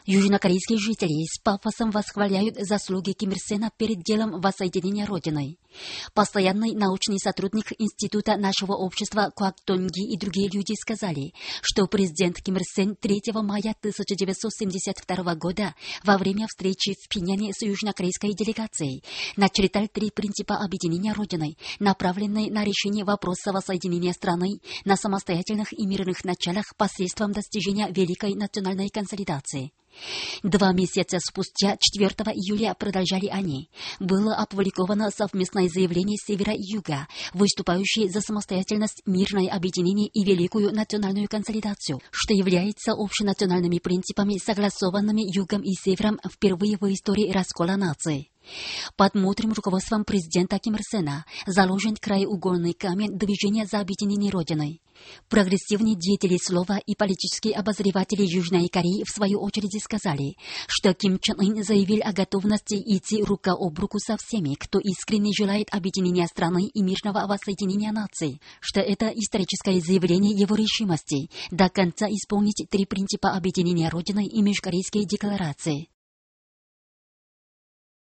Южнокорейские жители с пафосом восхваляют заслуги Ким Ир Сена перед делом воссоединения Родины. Постоянный научный сотрудник Института нашего общества Kwak Dong-gi и другие люди сказали, что президент Ким Ир Сен 3 мая 1972 года во время встречи в Пхеньяне с южнокорейской делегацией начертал 3 принципа объединения Родины, направленные на решение вопроса воссоединения страны на самостоятельных и мирных началах посредством достижения великой национальной консолидации. 2 месяца спустя, 4 июля, продолжали они. Было опубликовано совместное заявление Севера и Юга, выступающее за самостоятельность, мирное объединение и великую национальную консолидацию, что является общенациональными принципами, согласованными Югом и Севером впервые в истории раскола нации. Под мудрым руководством президента Ким Ир Сена заложен краеугольный камень движения за объединение Родины. Прогрессивные деятели слова и политические обозреватели Южной Кореи в свою очередь сказали, что Ким Чен Ын заявил о готовности идти рука об руку со всеми, кто искренне желает объединения страны и мирного воссоединения наций, что это историческое заявление его решимости до конца исполнить 3 принципа объединения Родины и межкорейские декларации.